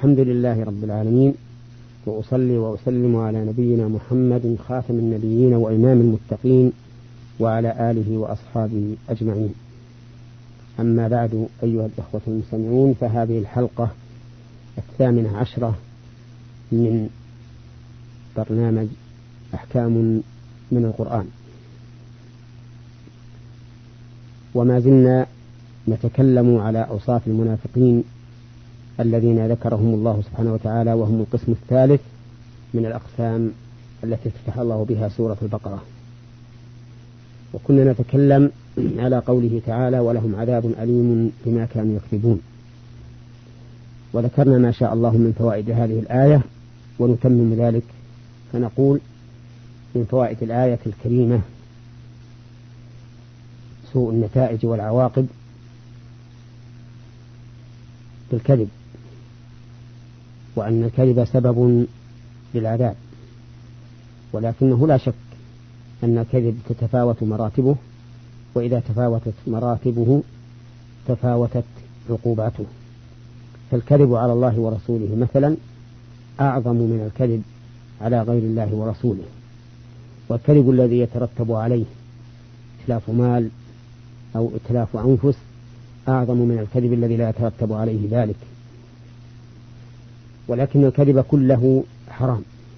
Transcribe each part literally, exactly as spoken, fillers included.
الحمد لله رب العالمين، وأصلي وأسلم على نبينا محمد خاتم النبيين وإمام المتقين وعلى آله وأصحابه أجمعين. أما بعد، أيها الإخوة المستمعون، فهذه الحلقة الثامنة عشرة من برنامج أحكام من القرآن، وما زلنا نتكلم على أوصاف المنافقين الذين ذكرهم الله سبحانه وتعالى، وهم القسم الثالث من الأقسام التي افتتح الله بها سورة البقرة. وكنا نتكلم على قوله تعالى: ولهم عذاب أليم بما كانوا يكذبون. وذكرنا ما شاء الله من فوائد هذه الآية، ونتمم ذلك فنقول: من فوائد الآية الكريمة سوء النتائج والعواقب بالكذب، وأن الكذب سبب للعذاب، ولكنه لا شك أن الكذب تتفاوت مراتبه، وإذا تفاوتت مراتبه تفاوتت عقوباته. فالكذب على الله ورسوله مثلا أعظم من الكذب على غير الله ورسوله، والكذب الذي يترتب عليه إتلاف مال أو إتلاف أنفس أعظم من الكذب الذي لا يترتب عليه ذلك. ولكن الكذب كله حرام،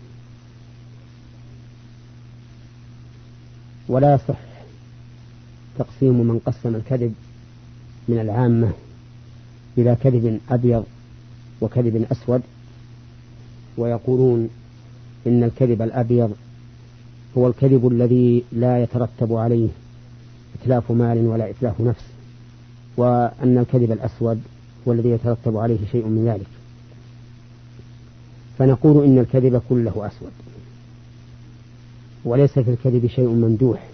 ولا يصح تقسيم من قسم الكذب من العامة إلى كذب أبيض وكذب أسود، ويقولون إن الكذب الأبيض هو الكذب الذي لا يترتب عليه إتلاف مال ولا إتلاف نفس، وأن الكذب الأسود هو الذي يترتب عليه شيء من ذلك. فنقول إن الكذب كله أسود، وليس في الكذب شيء ممدوح،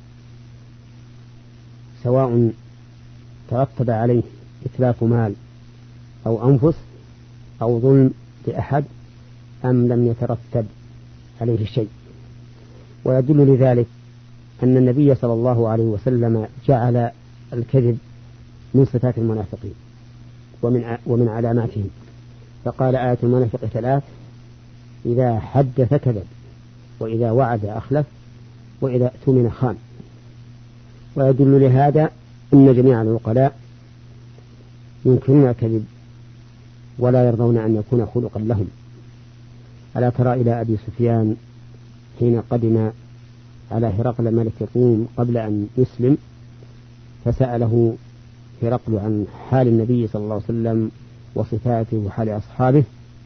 سواء ترتب عليه إتلاف مال أو أنفس أو ظلم لأحد أم لم يترتب عليه شيء. ويدل لذلك أن النبي صلى الله عليه وسلم جعل الكذب من صفات المنافقين ومن ومن علاماتهم، فقال: آية المنافق ثلاث: إذا حدث كذب، وإذا وعد أخلف، وإذا اؤتمن خان. ويدل لهذا أن جميع العقلاء ينكرون الكذب ولا يرضون أن يكون خلقا لهم. ألا ترى إلى أبي سفيان حين قدم على هرقل ملك الروم قبل أن يسلم، فسأله هرقل عن حال النبي صلى الله عليه وسلم وصفاته وحال أصحابه،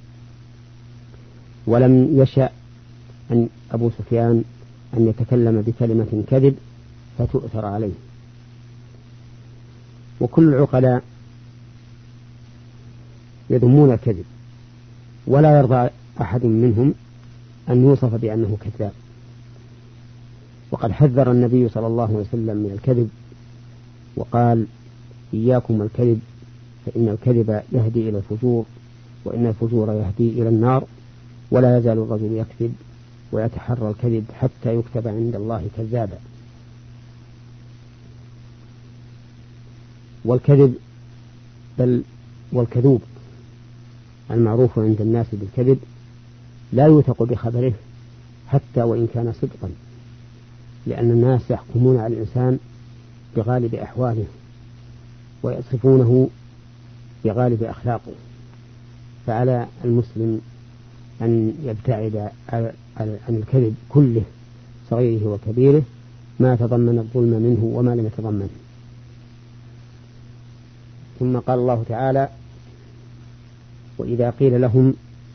ولم يشأ أن أبو سفيان أن يتكلم بكلمة كذب فتؤثر عليه. وكل العقلاء يذمون الكذب، ولا يرضى أحد منهم أن يوصف بأنه كذاب. وقد حذر النبي صلى الله عليه وسلم من الكذب وقال: إياكم الكذب، فإن الكذب يهدي إلى الفجور، وإن الفجور يهدي إلى النار، ولا يزال الرجل يكذب ويتحرى الكذب حتى يكتب عند الله كذابا. والكذب بل والكذوب المعروف عند الناس بالكذب لا يوثق بخبره حتى وإن كان صدقا، لأن الناس يحكمون على الإنسان بغالب أحواله ويصفونه بغالب أخلاقه. فعلى المسلم أن يبتعد عن الكذب كله صغيره وكبيره، ما تضمن الظلم منه وما لم يتضمنه. ثم قال الله تعالى: وإذا قيل لهم،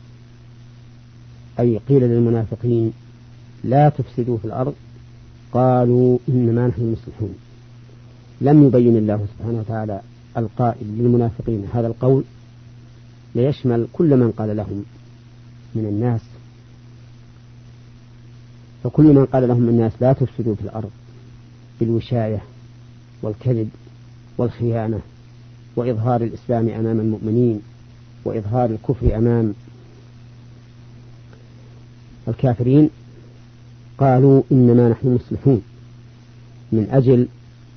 أي قيل للمنافقين: لا تفسدوا في الأرض، قالوا إنما نحن مصلحون. لم يبين الله سبحانه وتعالى القائل للمنافقين هذا القول ليشمل كل من قال لهم من الناس، فكل من قال لهم الناس لا تفسدوا في الأرض بالوشاية والكذب والخيانة وإظهار الإسلام أمام المؤمنين وإظهار الكفر أمام الكافرين، قالوا إنما نحن مصلحون، من أجل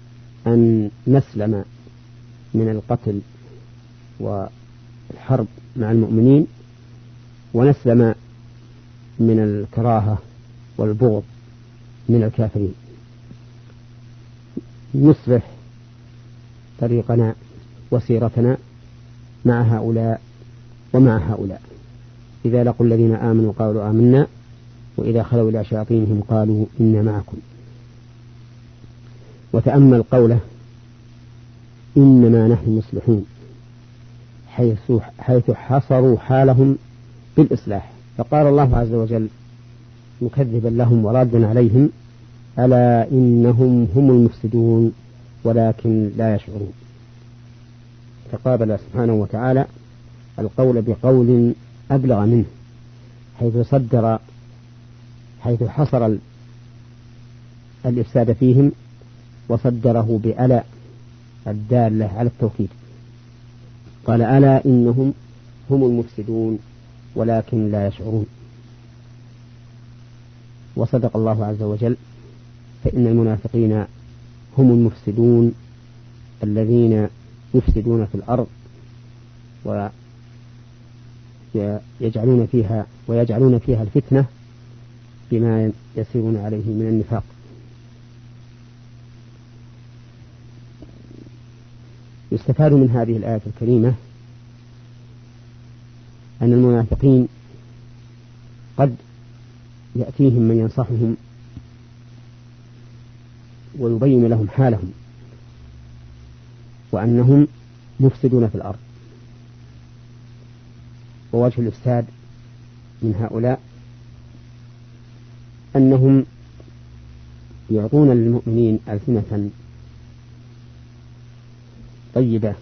أن نسلم من القتل والحرب مع المؤمنين ونسلم من الكراهة والبغض من الكافرين. نصلح طريقنا وسيرتنا مع هؤلاء ومع هؤلاء. إذا لقوا الذين آمنوا قالوا آمنا وإذا خلوا إلى شياطينهم قالوا إنا معكم. وتأمل قوله إنما نحن مصلحون، حيث, حيث حصروا حالهم بالإصلاح. فقال الله عز وجل مكذبا لهم ورادا عليهم ألا إنهم هم المفسدون ولكن لا يشعرون. تقابل سبحانه وتعالى القول بقول أبلغ منه، حيث صدر حيث حصر الإفساد فيهم وصدره بألا الدالة على التوكيد. قال ألا إنهم هم المفسدون ولكن لا يشعرون. وصدق الله عز وجل، فإن المنافقين هم المفسدون الذين يفسدون في الأرض ويجعلون فيها ويجعلون فيها الفتنة بما يسيرون عليه من النفاق. يستفاد من هذه الآية الكريمة أن المنافقين قد يأتيهم من ينصحهم ويبين لهم حالهم وأنهم مفسدون في الأرض. ووجه الإفساد من هؤلاء أنهم يعطون للمؤمنين ألسنة طيبة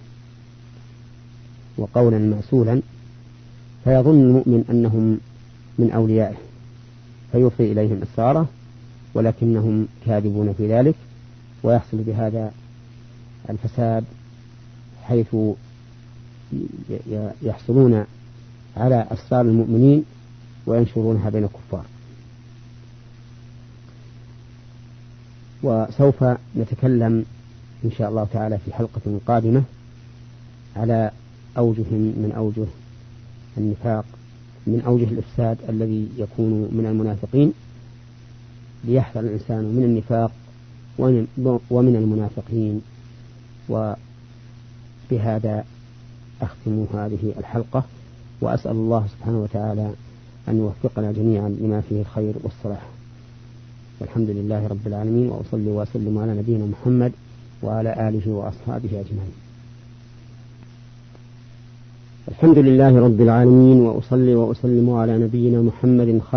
وقولا معسولا، فيظن المؤمن أنهم من أوليائه فيوصي إليهم إصراره، ولكنهم كاذبون في ذلك، ويحصل بهذا الفساد حيث يحصلون على أسرار المؤمنين وينشرونها بين الكفار. وسوف نتكلم إن شاء الله تعالى في حلقة قادمة على أوجه من أوجه النفاق، من أوجه الإفساد الذي يكون من المنافقين، ليحذر الإنسان من النفاق ومن المنافقين. وبهذا أختم هذه الحلقة، وأسأل الله سبحانه وتعالى أن يوفقنا جميعا لما فيه الخير والصلاح. والحمد لله رب العالمين، وأصلي وأسلم على نبينا محمد وعلى آله وأصحابه أجمعين. الحمد لله رب العالمين، وأصلي وأسلم على نبينا محمد